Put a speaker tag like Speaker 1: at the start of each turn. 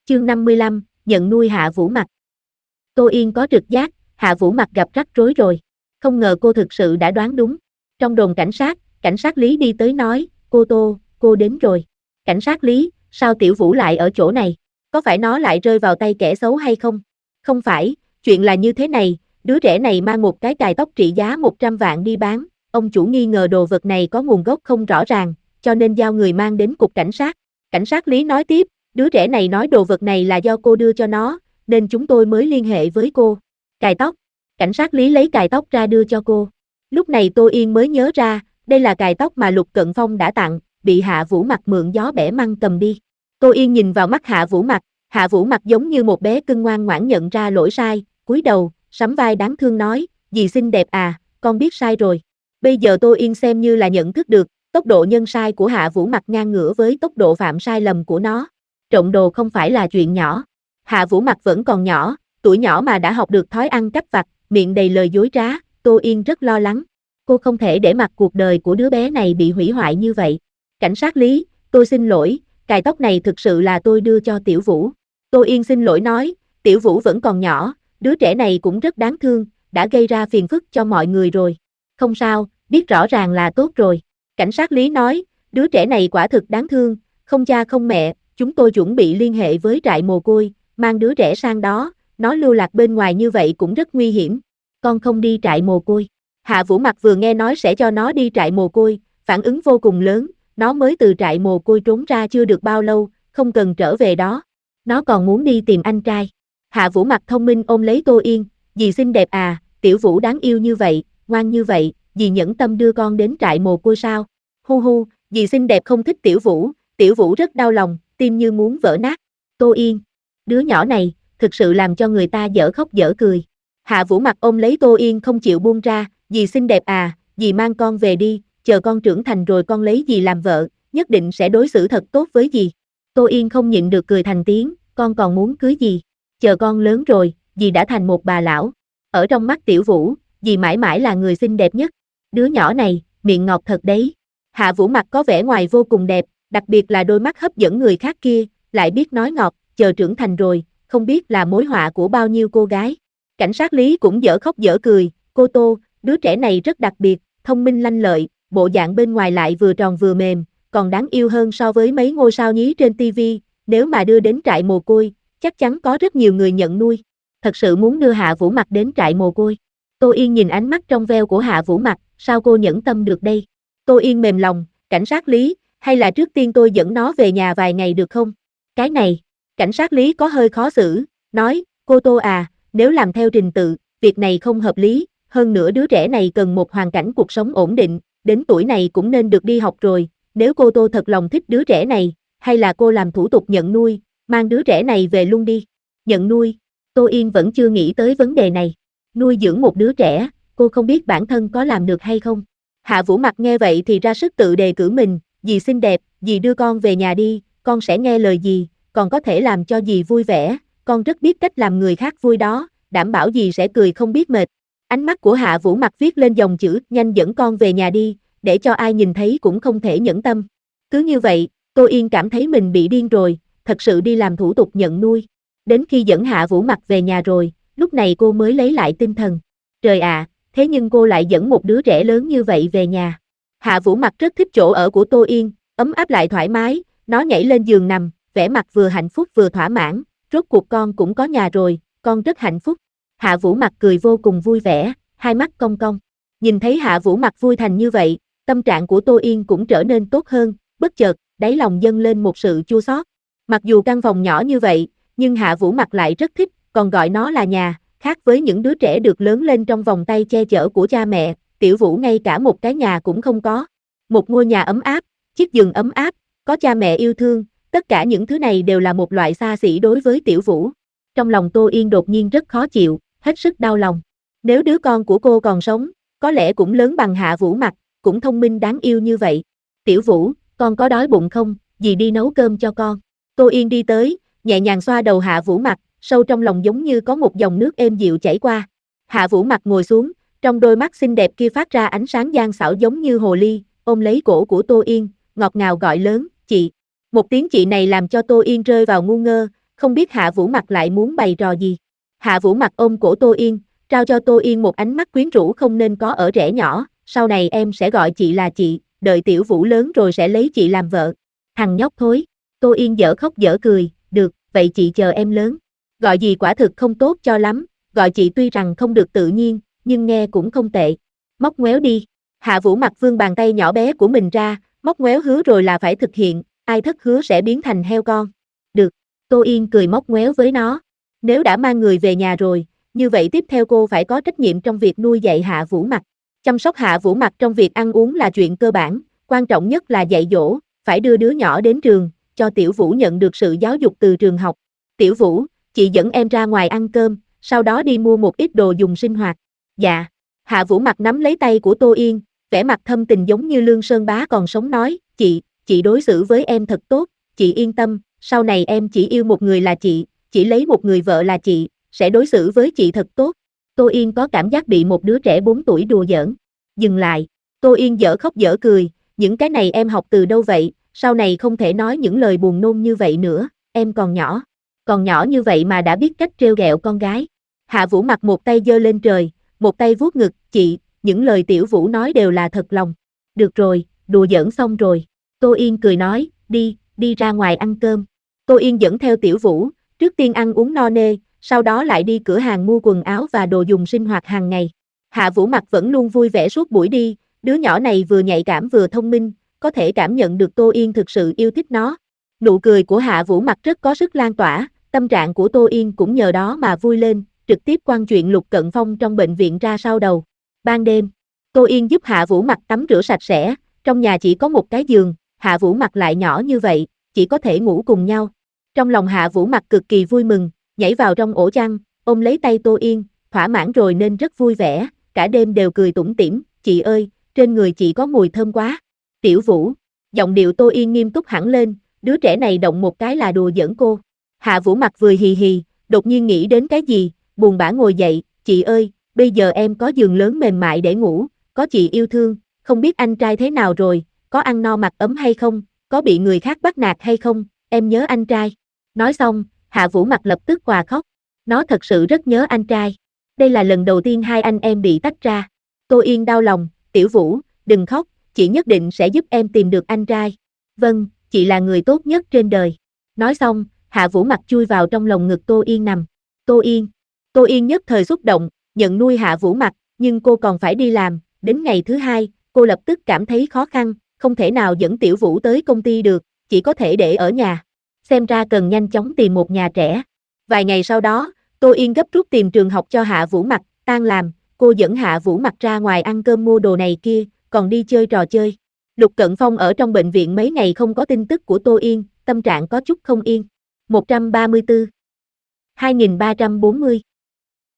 Speaker 1: Chương 55, nhận nuôi Hạ Vũ Mặc. Tô Yên có trực giác, Hạ Vũ Mặc gặp rắc rối rồi. Không ngờ cô thực sự đã đoán đúng. Trong đồn cảnh sát Lý đi tới nói, cô Tô, cô đến rồi. Cảnh sát Lý, sao Tiểu Vũ lại ở chỗ này? Có phải nó lại rơi vào tay kẻ xấu hay không? Không phải, chuyện là như thế này, đứa trẻ này mang một cái cài tóc trị giá 100 vạn đi bán. Ông chủ nghi ngờ đồ vật này có nguồn gốc không rõ ràng, cho nên giao người mang đến cục cảnh sát. Cảnh sát Lý nói tiếp, đứa trẻ này nói đồ vật này là do cô đưa cho nó, nên chúng tôi mới liên hệ với cô. Cài tóc. Cảnh sát Lý lấy cài tóc ra đưa cho cô. Lúc này Tô Yên mới nhớ ra, đây là cài tóc mà Lục Cận Phong đã tặng, bị Hạ Vũ Mặc mượn gió bẻ măng cầm đi. Tô Yên nhìn vào mắt Hạ Vũ Mặc giống như một bé cưng ngoan ngoãn nhận ra lỗi sai, cúi đầu, sắm vai đáng thương nói, dì xinh đẹp à, con biết sai rồi. Bây giờ Tô Yên xem như là nhận thức được, tốc độ nhân sai của Hạ Vũ Mặc ngang ngửa với tốc độ phạm sai lầm của nó. Trộm đồ không phải là chuyện nhỏ. Hạ Vũ Mặc vẫn còn nhỏ, tuổi nhỏ mà đã học được thói ăn cắp vặt, miệng đầy lời dối trá, Tô Yên rất lo lắng. Cô không thể để mặc cuộc đời của đứa bé này bị hủy hoại như vậy. Cảnh sát Lý, tôi xin lỗi, cài tóc này thực sự là tôi đưa cho Tiểu Vũ. Tô Yên xin lỗi nói, Tiểu Vũ vẫn còn nhỏ, đứa trẻ này cũng rất đáng thương, đã gây ra phiền phức cho mọi người rồi. Không sao, biết rõ ràng là tốt rồi. Cảnh sát Lý nói, đứa trẻ này quả thực đáng thương, không cha không mẹ, chúng tôi chuẩn bị liên hệ với trại mồ côi, mang đứa trẻ sang đó, nó lưu lạc bên ngoài như vậy cũng rất nguy hiểm. Con không đi trại mồ côi. Hạ Vũ Mặc vừa nghe nói sẽ cho nó đi trại mồ côi, phản ứng vô cùng lớn, nó mới từ trại mồ côi trốn ra chưa được bao lâu, không cần trở về đó. Nó còn muốn đi tìm anh trai. Hạ Vũ Mặc thông minh ôm lấy Tô Yên, dì xinh đẹp à, Tiểu Vũ đáng yêu như vậy, ngoan như vậy, dì nhẫn tâm đưa con đến trại mồ côi sao? Hu hu, dì xinh đẹp không thích Tiểu Vũ rất đau lòng, tim như muốn vỡ nát. Tô Yên, đứa nhỏ này, thực sự làm cho người ta dở khóc dở cười. Hạ Vũ Mặc ôm lấy Tô Yên không chịu buông ra, dì xinh đẹp à, dì mang con về đi, chờ con trưởng thành rồi con lấy dì làm vợ, nhất định sẽ đối xử thật tốt với dì. Tô Yên không nhịn được cười thành tiếng, con còn muốn cưới dì, chờ con lớn rồi, dì đã thành một bà lão. Ở trong mắt Tiểu Vũ, dì mãi mãi là người xinh đẹp nhất. Đứa nhỏ này, miệng ngọt thật đấy. Hạ Vũ Mặc có vẻ ngoài vô cùng đẹp, đặc biệt là đôi mắt hấp dẫn người khác kia, lại biết nói ngọt, chờ trưởng thành rồi, không biết là mối họa của bao nhiêu cô gái. Cảnh sát Lý cũng dở khóc dở cười, cô Tô, đứa trẻ này rất đặc biệt, thông minh lanh lợi, bộ dạng bên ngoài lại vừa tròn vừa mềm, còn đáng yêu hơn so với mấy ngôi sao nhí trên TV, nếu mà đưa đến trại mồ côi, chắc chắn có rất nhiều người nhận nuôi. Thật sự muốn đưa Hạ Vũ Mặc đến trại mồ côi. Tô Yên nhìn ánh mắt trong veo của Hạ Vũ Mặc, sao cô nhẫn tâm được đây? Tô Yên mềm lòng, cảnh sát Lý, hay là trước tiên tôi dẫn nó về nhà vài ngày được không? Cái này, cảnh sát Lý có hơi khó xử, nói, cô Tô à, nếu làm theo trình tự, việc này không hợp lý, hơn nữa đứa trẻ này cần một hoàn cảnh cuộc sống ổn định, đến tuổi này cũng nên được đi học rồi, nếu cô Tô thật lòng thích đứa trẻ này, hay là cô làm thủ tục nhận nuôi, mang đứa trẻ này về luôn đi. Nhận nuôi, Tô Yên vẫn chưa nghĩ tới vấn đề này. Nuôi dưỡng một đứa trẻ, cô không biết bản thân có làm được hay không. Hạ Vũ Mặc nghe vậy thì ra sức tự đề cử mình, dì xinh đẹp, dì đưa con về nhà đi, con sẽ nghe lời dì, còn có thể làm cho dì vui vẻ, con rất biết cách làm người khác vui đó, đảm bảo dì sẽ cười không biết mệt. Ánh mắt của Hạ Vũ Mặc viết lên dòng chữ, nhanh dẫn con về nhà đi, để cho ai nhìn thấy cũng không thể nhẫn tâm. Cứ như vậy, Tô Yên cảm thấy mình bị điên rồi, thật sự đi làm thủ tục nhận nuôi. Đến khi dẫn Hạ Vũ Mặc về nhà rồi, lúc này cô mới lấy lại tinh thần. Trời ạ, thế nhưng cô lại dẫn một đứa trẻ lớn như vậy về nhà. Hạ Vũ Mặc rất thích chỗ ở của Tô Yên, ấm áp lại thoải mái, nó nhảy lên giường nằm, vẻ mặt vừa hạnh phúc vừa thỏa mãn, rốt cuộc con cũng có nhà rồi, con rất hạnh phúc. Hạ Vũ Mặc cười vô cùng vui vẻ, hai mắt cong cong. Nhìn thấy Hạ Vũ Mặc vui thành như vậy, tâm trạng của Tô Yên cũng trở nên tốt hơn, bất chợt, đáy lòng dâng lên một sự chua xót. Mặc dù căn phòng nhỏ như vậy, nhưng Hạ Vũ Mặc lại rất thích, còn gọi nó là nhà, khác với những đứa trẻ được lớn lên trong vòng tay che chở của cha mẹ, Tiểu Vũ ngay cả một cái nhà cũng không có. Một ngôi nhà ấm áp, chiếc giường ấm áp, có cha mẹ yêu thương, tất cả những thứ này đều là một loại xa xỉ đối với Tiểu Vũ. Trong lòng Tô Yên đột nhiên rất khó chịu, hết sức đau lòng. Nếu đứa con của cô còn sống, có lẽ cũng lớn bằng Hạ Vũ Mặc, cũng thông minh đáng yêu như vậy. Tiểu Vũ, con có đói bụng không, dì đi nấu cơm cho con. Tô Yên đi tới, nhẹ nhàng xoa đầu Hạ Vũ Mặc, sâu trong lòng giống như có một dòng nước êm dịu chảy qua. Hạ Vũ Mặc ngồi xuống, trong đôi mắt xinh đẹp kia phát ra ánh sáng gian xảo giống như hồ ly, ôm lấy cổ của Tô Yên, ngọt ngào gọi lớn, chị. Một tiếng chị này làm cho Tô Yên rơi vào ngu ngơ, không biết Hạ Vũ Mặc lại muốn bày trò gì. Hạ Vũ Mặc ôm cổ Tô Yên, trao cho Tô Yên một ánh mắt quyến rũ không nên có ở trẻ nhỏ, sau này em sẽ gọi chị là chị, đợi Tiểu Vũ lớn rồi sẽ lấy chị làm vợ. Thằng nhóc thối, Tô Yên dở khóc dở cười, được, vậy chị chờ em lớn. Gọi gì quả thực không tốt cho lắm, gọi chị tuy rằng không được tự nhiên, nhưng nghe cũng không tệ. Móc ngoéo đi. Hạ Vũ Mặc vươn bàn tay nhỏ bé của mình ra, móc ngoéo hứa rồi là phải thực hiện, ai thất hứa sẽ biến thành heo con. Được, Tô Yên cười móc ngoéo với nó. Nếu đã mang người về nhà rồi, như vậy tiếp theo cô phải có trách nhiệm trong việc nuôi dạy Hạ Vũ Mặc. Chăm sóc Hạ Vũ Mặc trong việc ăn uống là chuyện cơ bản, quan trọng nhất là dạy dỗ, phải đưa đứa nhỏ đến trường, cho Tiểu Vũ nhận được sự giáo dục từ trường học. Tiểu Vũ, chị dẫn em ra ngoài ăn cơm, sau đó đi mua một ít đồ dùng sinh hoạt. Dạ. Hạ Vũ Mặc nắm lấy tay của Tô Yên, vẻ mặt thâm tình giống như Lương Sơn Bá còn sống nói, chị đối xử với em thật tốt, chị yên tâm, sau này em chỉ yêu một người là chị, chỉ lấy một người vợ là chị, sẽ đối xử với chị thật tốt. Tô Yên có cảm giác bị một đứa trẻ 4 tuổi đùa giỡn. Dừng lại, Tô Yên dở khóc dở cười, những cái này em học từ đâu vậy, sau này không thể nói những lời buồn nôn như vậy nữa, em còn nhỏ như vậy mà đã biết cách trêu ghẹo con gái. Hạ Vũ Mặc một tay giơ lên trời, một tay vuốt ngực, chị, những lời Tiểu Vũ nói đều là thật lòng. Được rồi, đùa giỡn xong rồi. Tô Yên cười nói, đi ra ngoài ăn cơm. Tô Yên dẫn theo Tiểu Vũ, trước tiên ăn uống no nê, sau đó lại đi cửa hàng mua quần áo và đồ dùng sinh hoạt hàng ngày. Hạ Vũ Mặc vẫn luôn vui vẻ suốt buổi đi, đứa nhỏ này vừa nhạy cảm vừa thông minh, có thể cảm nhận được Tô Yên thực sự yêu thích nó. Nụ cười của Hạ Vũ Mặc rất có sức lan tỏa, tâm trạng của Tô Yên cũng nhờ đó mà vui lên, trực tiếp quăng chuyện Lục Cận Phong trong bệnh viện ra sau đầu. Ban đêm, Tô Yên giúp Hạ Vũ Mặc tắm rửa sạch sẽ, trong nhà chỉ có một cái giường, Hạ Vũ Mặc lại nhỏ như vậy, chỉ có thể ngủ cùng nhau. Trong lòng Hạ Vũ Mặc cực kỳ vui mừng, nhảy vào trong ổ chăn, ôm lấy tay Tô Yên, thỏa mãn rồi nên rất vui vẻ, cả đêm đều cười tủm tỉm, chị ơi, trên người chị có mùi thơm quá. Tiểu Vũ, giọng điệu Tô Yên nghiêm túc hẳn lên, đứa trẻ này động một cái là đùa giỡn cô. Hạ Vũ Mặc vừa hì hì, đột nhiên nghĩ đến cái gì, buồn bã ngồi dậy, chị ơi, bây giờ em có giường lớn mềm mại để ngủ, có chị yêu thương, không biết anh trai thế nào rồi, có ăn no mặc ấm hay không, có bị người khác bắt nạt hay không, em nhớ anh trai. Nói xong, Hạ Vũ Mặc lập tức òa khóc, nó thật sự rất nhớ anh trai. Đây là lần đầu tiên hai anh em bị tách ra. Tô Yên đau lòng, Tiểu Vũ, đừng khóc, chị nhất định sẽ giúp em tìm được anh trai. Vâng, chị là người tốt nhất trên đời. Nói xong, Hạ Vũ Mặc chui vào trong lồng ngực Tô Yên nằm. Tô Yên nhất thời xúc động, nhận nuôi Hạ Vũ Mặc, nhưng cô còn phải đi làm, đến ngày thứ hai, cô lập tức cảm thấy khó khăn, không thể nào dẫn Tiểu Vũ tới công ty được, chỉ có thể để ở nhà. Xem ra cần nhanh chóng tìm một nhà trẻ. Vài ngày sau đó, Tô Yên gấp rút tìm trường học cho Hạ Vũ Mặc, tan làm, cô dẫn Hạ Vũ Mặc ra ngoài ăn cơm mua đồ này kia, còn đi chơi trò chơi. Lục Cận Phong ở trong bệnh viện mấy ngày không có tin tức của Tô Yên, tâm trạng có chút không yên. 134 2340